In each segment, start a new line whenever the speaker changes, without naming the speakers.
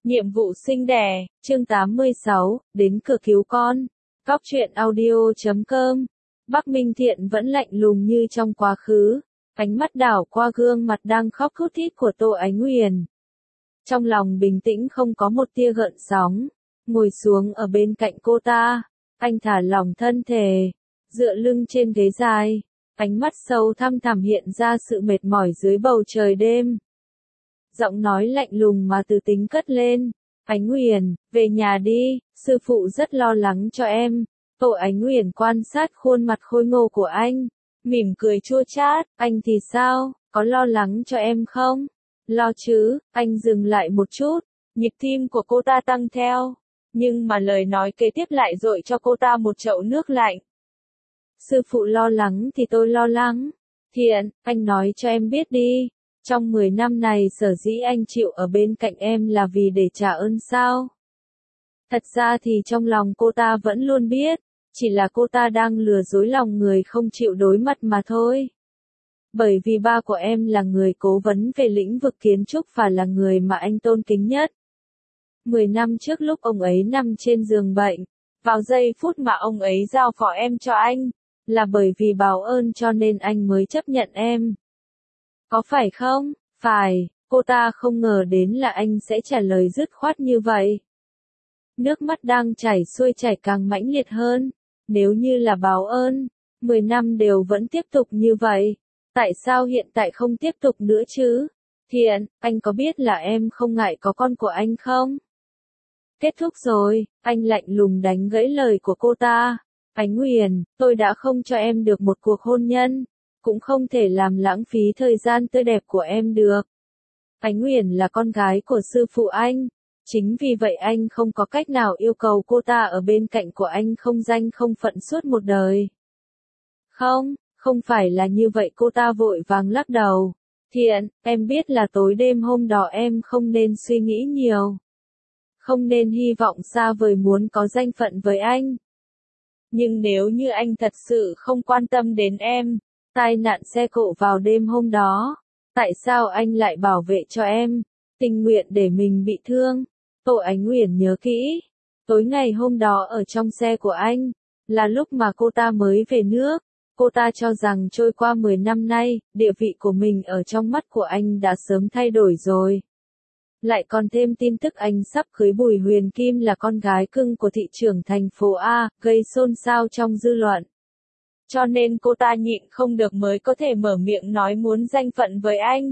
Nhiệm vụ sinh đẻ, chương 86, đến cửa cứu con. Góc truyện audio.com. Bắc Minh Thiện vẫn lạnh lùng như trong quá khứ, ánh mắt đảo qua gương mặt đang khóc thút thít của Tô Ánh Uyển. Trong lòng bình tĩnh không có một tia gợn sóng, ngồi xuống ở bên cạnh cô ta, anh thả lỏng thân thể, dựa lưng trên ghế dài, ánh mắt sâu thăm thẳm hiện ra sự mệt mỏi dưới bầu trời đêm. Giọng nói lạnh lùng mà từ tính cất lên, Ánh Uyển, về nhà đi, sư phụ rất lo lắng cho em. Tô Ánh Uyển quan sát khuôn mặt khôi ngô của anh, mỉm cười chua chát, anh thì sao, có lo lắng cho em không? Lo chứ, anh dừng lại một chút, nhịp tim của cô ta tăng theo, nhưng mà lời nói kế tiếp lại dội cho cô ta một chậu nước lạnh. Sư phụ lo lắng thì tôi lo lắng. Thiện, anh nói cho em biết đi. Trong 10 năm này sở dĩ anh chịu ở bên cạnh em là vì để trả ơn sao? Thật ra thì trong lòng cô ta vẫn luôn biết, chỉ là cô ta đang lừa dối lòng người không chịu đối mặt mà thôi. Bởi vì ba của em là người cố vấn về lĩnh vực kiến trúc và là người mà anh tôn kính nhất. 10 năm trước lúc ông ấy nằm trên giường bệnh, vào giây phút mà ông ấy giao phó em cho anh, là bởi vì báo ơn cho nên anh mới chấp nhận em. Có phải không? Phải, cô ta không ngờ đến là anh sẽ trả lời dứt khoát như vậy. Nước mắt đang chảy xuôi chảy càng mãnh liệt hơn. Nếu như là báo ơn, 10 năm đều vẫn tiếp tục như vậy. Tại sao hiện tại không tiếp tục nữa chứ? Thiện, anh có biết là em không ngại có con của anh không? Kết thúc rồi, anh lạnh lùng đánh gãy lời của cô ta. Ánh Uyển, tôi đã không cho em được một cuộc hôn nhân, cũng không thể làm lãng phí thời gian tươi đẹp của em được. Ánh Uyển là con gái của sư phụ anh, chính vì vậy anh không có cách nào yêu cầu cô ta ở bên cạnh của anh không danh không phận suốt một đời. Không, không phải là như vậy, cô ta vội vàng lắc đầu. Thiện, em biết là tối đêm hôm đó em không nên suy nghĩ nhiều. Không nên hy vọng xa vời muốn có danh phận với anh. Nhưng nếu như anh thật sự không quan tâm đến em, tai nạn xe cộ vào đêm hôm đó, tại sao anh lại bảo vệ cho em, tình nguyện để mình bị thương? Tô Ánh Uyển nhớ kỹ, tối ngày hôm đó ở trong xe của anh, là lúc mà cô ta mới về nước, cô ta cho rằng trôi qua 10 năm nay, địa vị của mình ở trong mắt của anh đã sớm thay đổi rồi. Lại còn thêm tin tức anh sắp cưới Bùi Huyền Kim là con gái cưng của thị trưởng thành phố A, gây xôn xao trong dư luận. Cho nên cô ta nhịn không được mới có thể mở miệng nói muốn danh phận với anh.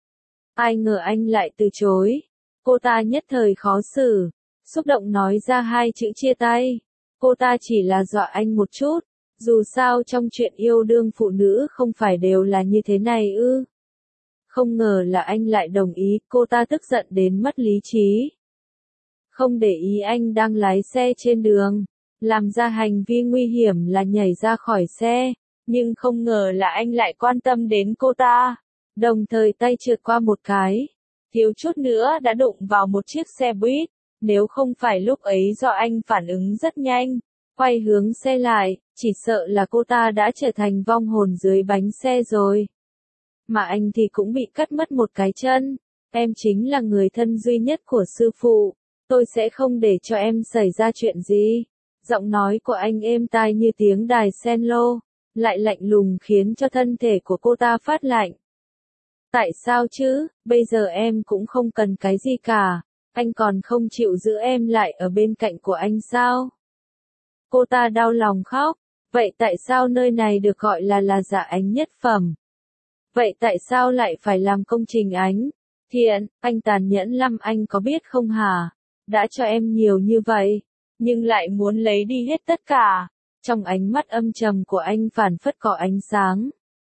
Ai ngờ anh lại từ chối. Cô ta nhất thời khó xử, xúc động nói ra hai chữ chia tay. Cô ta chỉ là dọa anh một chút, dù sao trong chuyện yêu đương phụ nữ không phải đều là như thế này ư. Không ngờ là anh lại đồng ý, cô ta tức giận đến mất lý trí. Không để ý anh đang lái xe trên đường, làm ra hành vi nguy hiểm là nhảy ra khỏi xe, nhưng không ngờ là anh lại quan tâm đến cô ta, đồng thời tay trượt qua một cái, thiếu chút nữa đã đụng vào một chiếc xe buýt, nếu không phải lúc ấy do anh phản ứng rất nhanh, quay hướng xe lại, chỉ sợ là cô ta đã trở thành vong hồn dưới bánh xe rồi. Mà anh thì cũng bị cắt mất một cái chân, em chính là người thân duy nhất của sư phụ, tôi sẽ không để cho em xảy ra chuyện gì. Giọng nói của anh êm tai như tiếng đài cello, lại lạnh lùng khiến cho thân thể của cô ta phát lạnh. Tại sao chứ, bây giờ em cũng không cần cái gì cả, anh còn không chịu giữ em lại ở bên cạnh của anh sao? Cô ta đau lòng khóc, vậy tại sao nơi này được gọi là Dạ Ánh nhất phẩm? Vậy tại sao lại phải làm công trình ánh? Thiện, anh tàn nhẫn lắm anh có biết không hả? Đã cho em nhiều như vậy, nhưng lại muốn lấy đi hết tất cả. Trong ánh mắt âm trầm của anh phảng phất có ánh sáng.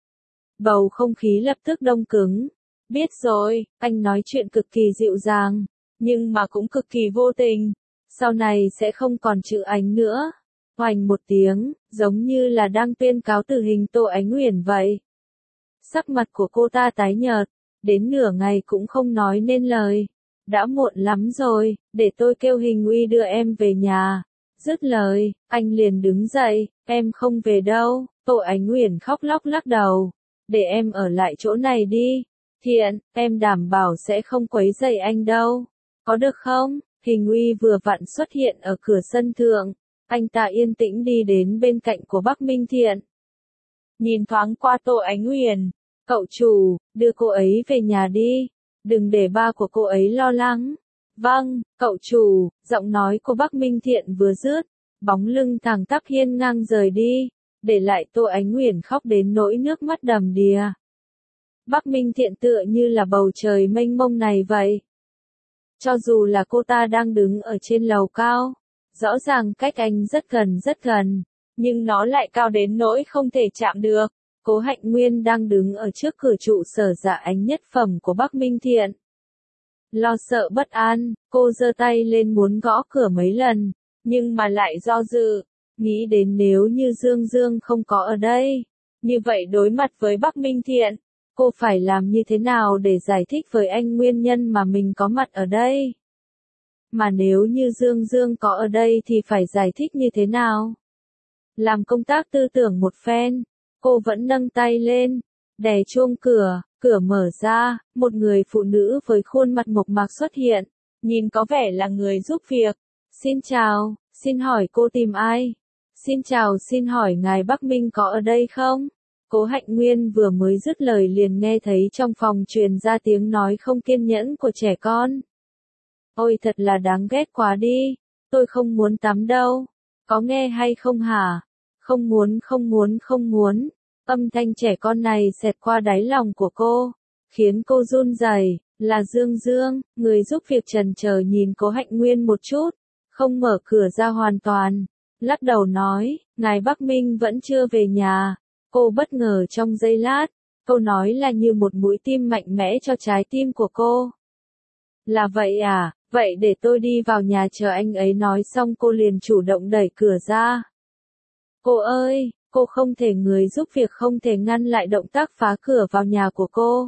Bầu không khí lập tức đông cứng. Biết rồi, anh nói chuyện cực kỳ dịu dàng, nhưng mà cũng cực kỳ vô tình. Sau này sẽ không còn chữ Ánh nữa. Oành một tiếng, giống như là đang tuyên cáo tử hình Tô Ánh Uyển vậy. Sắc mặt của cô ta tái nhợt, đến nửa ngày cũng không nói nên lời. Đã muộn lắm rồi, để tôi kêu Hình Uy đưa em về nhà. Dứt lời, anh liền đứng dậy, em không về đâu. Tô Ánh Uyển khóc lóc lắc đầu. Để em ở lại chỗ này đi. Thiện, em đảm bảo sẽ không quấy rầy anh đâu. Có được không? Hình uy vừa vặn xuất hiện ở cửa sân thượng. Anh ta yên tĩnh đi đến bên cạnh của Bắc Minh Thiện. Nhìn thoáng qua Tô Ánh Huyền. Cậu chủ, đưa cô ấy về nhà đi. Đừng để ba của cô ấy lo lắng. Vâng, cậu chủ, giọng nói của Bắc Minh Thiện vừa dứt. Bóng lưng thẳng tắp hiên ngang rời đi. Để lại Tô Ánh Huyền khóc đến nỗi nước mắt đầm đìa. Bắc Minh Thiện tựa như là bầu trời mênh mông này vậy. Cho dù là cô ta đang đứng ở trên lầu cao, rõ ràng cách anh rất gần, nhưng nó lại cao đến nỗi không thể chạm được. Cố Hạnh Nguyên đang đứng ở trước cửa trụ sở dạ ánh nhất phẩm của Bắc Minh Thiện. Lo sợ bất an, cô giơ tay lên muốn gõ cửa mấy lần, nhưng mà lại do dự, nghĩ đến nếu như Dương Dương không có ở đây, như vậy đối mặt với Bắc Minh Thiện, cô phải làm như thế nào để giải thích với anh nguyên nhân mà mình có mặt ở đây? Mà nếu như Dương Dương có ở đây thì phải giải thích như thế nào? Làm công tác tư tưởng một phen, cô vẫn nâng tay lên, đè chuông cửa, cửa mở ra, một người phụ nữ với khuôn mặt mộc mạc xuất hiện, nhìn có vẻ là người giúp việc. Xin chào, xin hỏi cô tìm ai? Xin chào, xin hỏi ngài Bắc Minh có ở đây không? Cố Hạnh Nguyên vừa mới dứt lời liền nghe thấy trong phòng truyền ra tiếng nói không kiên nhẫn của trẻ con. Ôi thật là đáng ghét quá đi, tôi không muốn tắm đâu, có nghe hay không hả? Không muốn. Âm thanh trẻ con này xẹt qua đáy lòng của cô, khiến cô run rẩy. Là Dương Dương, người giúp việc trần chờ nhìn Cố Hạnh Nguyên một chút, không mở cửa ra hoàn toàn, lắc đầu nói, ngài Bắc Minh vẫn chưa về nhà. Cô bất ngờ trong giây lát, câu nói là như một mũi tim mạnh mẽ cho trái tim của cô. Là vậy à, vậy để tôi đi vào nhà chờ anh ấy, nói xong cô liền chủ động đẩy cửa ra. Cô ơi, cô không thể, người giúp việc không thể ngăn lại động tác phá cửa vào nhà của cô.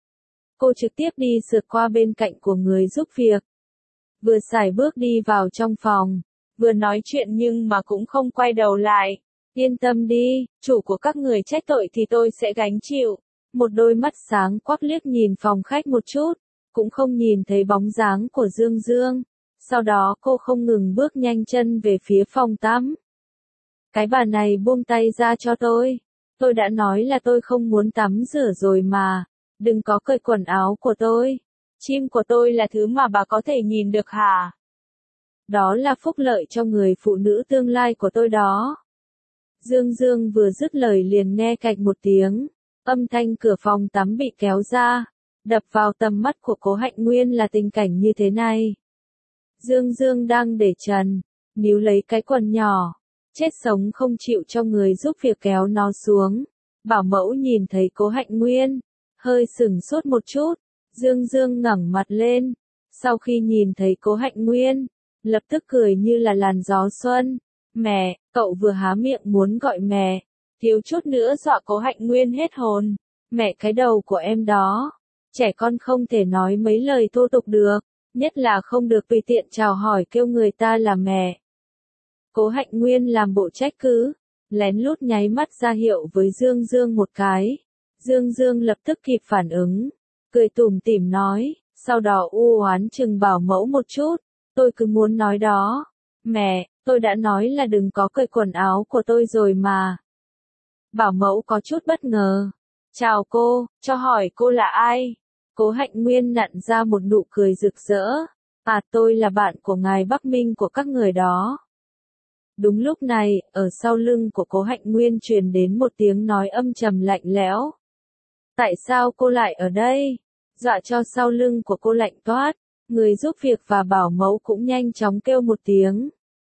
Cô trực tiếp đi sượt qua bên cạnh của người giúp việc. Vừa sải bước đi vào trong phòng, vừa nói chuyện nhưng mà cũng không quay đầu lại. Yên tâm đi, chủ của các người trách tội thì tôi sẽ gánh chịu. Một đôi mắt sáng quắc liếc nhìn phòng khách một chút, cũng không nhìn thấy bóng dáng của Dương Dương. Sau đó cô không ngừng bước nhanh chân về phía phòng tắm. Cái bà này buông tay ra cho tôi đã nói là tôi không muốn tắm rửa rồi mà, đừng có cởi quần áo của tôi. Chim của tôi là thứ mà bà có thể nhìn được hả? Đó là phúc lợi cho người phụ nữ tương lai của tôi đó. Dương Dương vừa dứt lời liền nghe cạch một tiếng, âm thanh cửa phòng tắm bị kéo ra, đập vào tầm mắt của Cố Hạnh Nguyên là tình cảnh như thế này. Dương Dương đang để trần, níu lấy cái quần nhỏ, chết sống không chịu cho người giúp việc kéo nó xuống. Bảo mẫu nhìn thấy Cố Hạnh Nguyên, hơi sửng sốt một chút, Dương Dương ngẩng mặt lên, sau khi nhìn thấy Cố Hạnh Nguyên, lập tức cười như là làn gió xuân. Mẹ, cậu vừa há miệng muốn gọi mẹ, thiếu chút nữa dọa Cố Hạnh Nguyên hết hồn. Mẹ cái đầu của em đó, trẻ con không thể nói mấy lời thô tục được, nhất là không được tùy tiện chào hỏi kêu người ta là mẹ. Cố Hạnh Nguyên làm bộ trách cứ, lén lút nháy mắt ra hiệu với Dương Dương một cái. Dương Dương lập tức kịp phản ứng, cười tủm tỉm nói, sau đó u oán chừng bảo mẫu một chút, tôi cứ muốn nói đó. Mẹ, tôi đã nói là đừng có cởi quần áo của tôi rồi mà. Bảo mẫu có chút bất ngờ. Chào cô, cho hỏi cô là ai? Cố Hạnh Nguyên nặn ra một nụ cười rực rỡ. À, tôi là bạn của ngài Bắc Minh của các người đó. Đúng lúc này, ở sau lưng của Cố Hạnh Nguyên truyền đến một tiếng nói âm trầm lạnh lẽo. Tại sao cô lại ở đây? Dọa cho sau lưng của cô lạnh toát. Người giúp việc và bảo mẫu cũng nhanh chóng kêu một tiếng.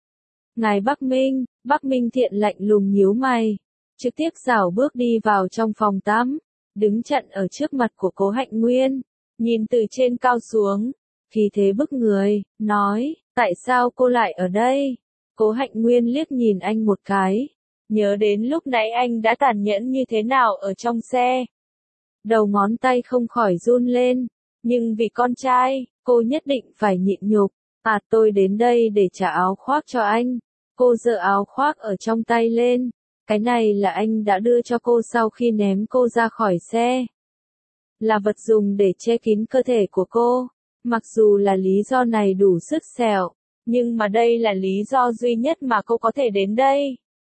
Ngài Bắc Minh Thiện lạnh lùng nhíu mày, trực tiếp rảo bước đi vào trong phòng tắm, đứng chặn ở trước mặt của Cố Hạnh Nguyên, nhìn từ trên cao xuống, khí thế bức người, nói, tại sao cô lại ở đây? Cố Hạnh Nguyên liếc nhìn anh một cái, nhớ đến lúc nãy anh đã tàn nhẫn như thế nào ở trong xe. Đầu ngón tay không khỏi run lên, nhưng vì con trai, cô nhất định phải nhịn nhục. À, tôi đến đây để trả áo khoác cho anh. Cô giơ áo khoác ở trong tay lên. Cái này là anh đã đưa cho cô sau khi ném cô ra khỏi xe. Là vật dùng để che kín cơ thể của cô. Mặc dù là lý do này đủ sứt sẹo, nhưng mà đây là lý do duy nhất mà cô có thể đến đây.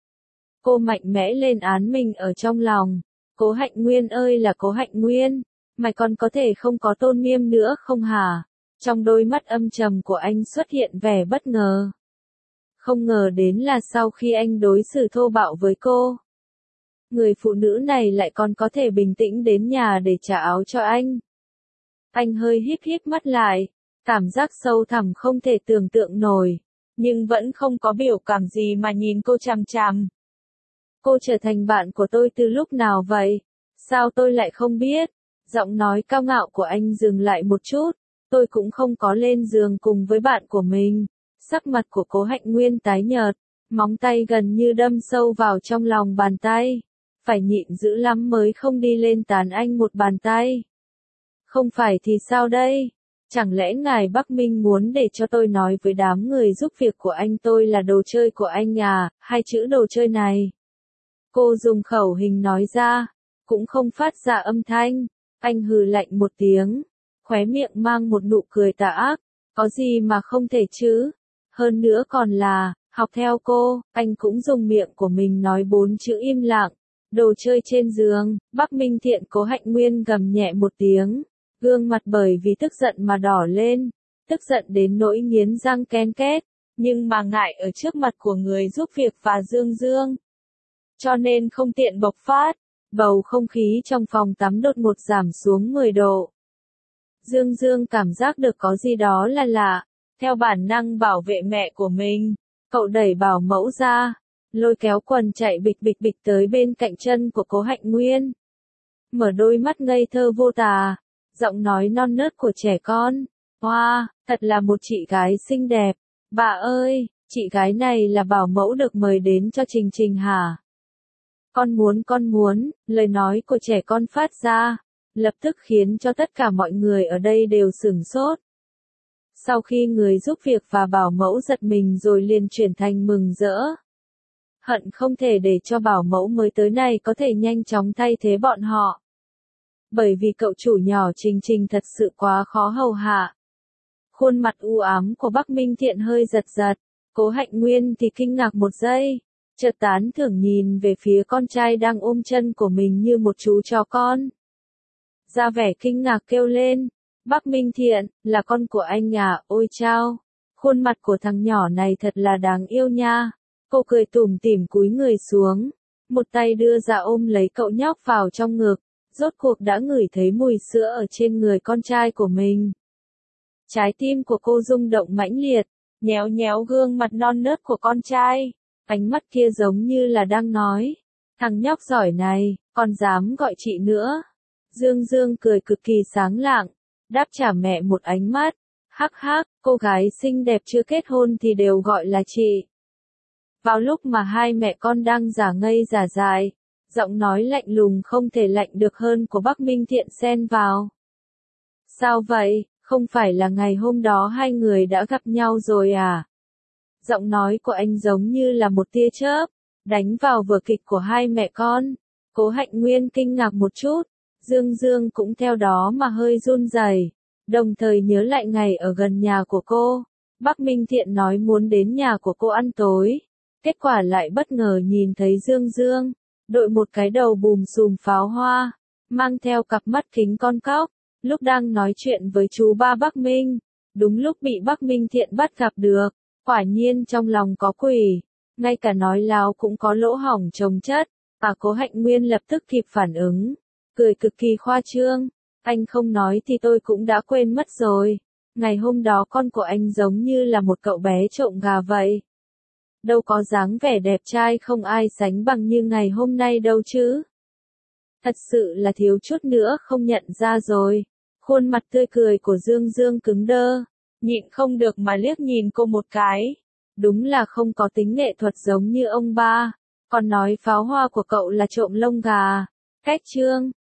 Cô mạnh mẽ lên án mình ở trong lòng. Cố Hạnh Nguyên ơi là Cố Hạnh Nguyên, mày còn có thể không có tôn nghiêm nữa không hả? Trong đôi mắt âm trầm của anh xuất hiện vẻ bất ngờ. Không ngờ đến là sau khi anh đối xử thô bạo với cô, người phụ nữ này lại còn có thể bình tĩnh đến nhà để trả áo cho anh. Anh hơi híp híp mắt lại, cảm giác sâu thẳm không thể tưởng tượng nổi, nhưng vẫn không có biểu cảm gì mà nhìn cô chằm chằm. Cô trở thành bạn của tôi từ lúc nào vậy? Sao tôi lại không biết? Giọng nói cao ngạo của anh dừng lại một chút, tôi cũng không có lên giường cùng với bạn của mình. Sắc mặt của Cố Hạnh Nguyên tái nhợt, móng tay gần như đâm sâu vào trong lòng bàn tay. Phải nhịn dữ lắm mới không đi lên tán anh một bàn tay. Không phải thì sao đây? Chẳng lẽ ngài Bắc Minh muốn để cho tôi nói với đám người giúp việc của anh tôi là đồ chơi của anh à? Hai chữ đồ chơi này. Cô dùng khẩu hình nói ra, cũng không phát ra âm thanh. Anh hừ lạnh một tiếng, khóe miệng mang một nụ cười tà ác. Có gì mà không thể chứ? Hơn nữa còn là, học theo cô, anh cũng dùng miệng của mình nói 4 chữ im lặng. Đồ chơi trên giường, Bắc Minh Thiện Cố Hạnh Nguyên gầm nhẹ một tiếng, gương mặt bởi vì tức giận mà đỏ lên, tức giận đến nỗi nghiến răng ken két, nhưng mà ngại ở trước mặt của người giúp việc và Dương Dương. Cho nên không tiện bộc phát, bầu không khí trong phòng tắm đột ngột giảm xuống 10 độ. Dương Dương cảm giác được có gì đó là lạ, theo bản năng bảo vệ mẹ của mình, cậu đẩy bảo mẫu ra, lôi kéo quần chạy bịch bịch bịch tới bên cạnh chân của Cố Hạnh Nguyên. Mở đôi mắt ngây thơ vô tà, giọng nói non nớt của trẻ con. Wow, thật là một chị gái xinh đẹp. Bà ơi, chị gái này là bảo mẫu được mời đến cho Trình Trình hả? Con muốn, lời nói của trẻ con phát ra, lập tức khiến cho tất cả mọi người ở đây đều sửng sốt. Sau khi người giúp việc và bảo mẫu giật mình rồi liền chuyển thành mừng rỡ. Hận không thể để cho bảo mẫu mới tới này có thể nhanh chóng thay thế bọn họ. Bởi vì cậu chủ nhỏ Trình Trình thật sự quá khó hầu hạ. Khuôn mặt u ám của Bắc Minh Thiện hơi giật giật, Cố Hạnh Nguyên thì kinh ngạc một giây, chợt tán thưởng nhìn về phía con trai đang ôm chân của mình như một chú chó con. Ra vẻ kinh ngạc kêu lên, Bắc Minh Thiện, là con của anh à, ôi chao, khuôn mặt của thằng nhỏ này thật là đáng yêu nha. Cô cười tủm tỉm cúi người xuống, một tay đưa ra ôm lấy cậu nhóc vào trong ngực, rốt cuộc đã ngửi thấy mùi sữa ở trên người con trai của mình. Trái tim của cô rung động mãnh liệt, nhéo nhéo gương mặt non nớt của con trai, ánh mắt kia giống như là đang nói, thằng nhóc giỏi này, còn dám gọi chị nữa. Dương Dương cười cực kỳ sáng lạng, đáp trả mẹ một ánh mắt, hắc hắc, cô gái xinh đẹp chưa kết hôn thì đều gọi là chị. Vào lúc mà hai mẹ con đang giả ngây giả dại, giọng nói lạnh lùng không thể lạnh được hơn của Bắc Minh Thiện xen vào. Sao vậy, không phải là ngày hôm đó hai người đã gặp nhau rồi à? Giọng nói của anh giống như là một tia chớp, đánh vào vở kịch của hai mẹ con. Cố Hạnh Nguyên kinh ngạc một chút, Dương Dương cũng theo đó mà hơi run rẩy, đồng thời nhớ lại ngày ở gần nhà của cô. Bắc Minh Thiện nói muốn đến nhà của cô ăn tối. Kết quả lại bất ngờ nhìn thấy Dương Dương, đội một cái đầu bùm xùm pháo hoa, mang theo cặp mắt kính con cóc, lúc đang nói chuyện với chú ba Bắc Minh, đúng lúc bị Bắc Minh Thiện bắt gặp được, quả nhiên trong lòng có quỷ, ngay cả nói láo cũng có lỗ hổng chồng chất, Cố Hạnh Nguyên lập tức kịp phản ứng, cười cực kỳ khoa trương, anh không nói thì tôi cũng đã quên mất rồi, ngày hôm đó con của anh giống như là một cậu bé trộm gà vậy. Đâu có dáng vẻ đẹp trai không ai sánh bằng như ngày hôm nay đâu chứ. Thật sự là thiếu chút nữa không nhận ra rồi. Khuôn mặt tươi cười của Dương Dương cứng đơ, nhịn không được mà liếc nhìn cô một cái. Đúng là không có tính nghệ thuật giống như ông ba. Còn nói pháo hoa của cậu là trộm lông gà. Cách chương.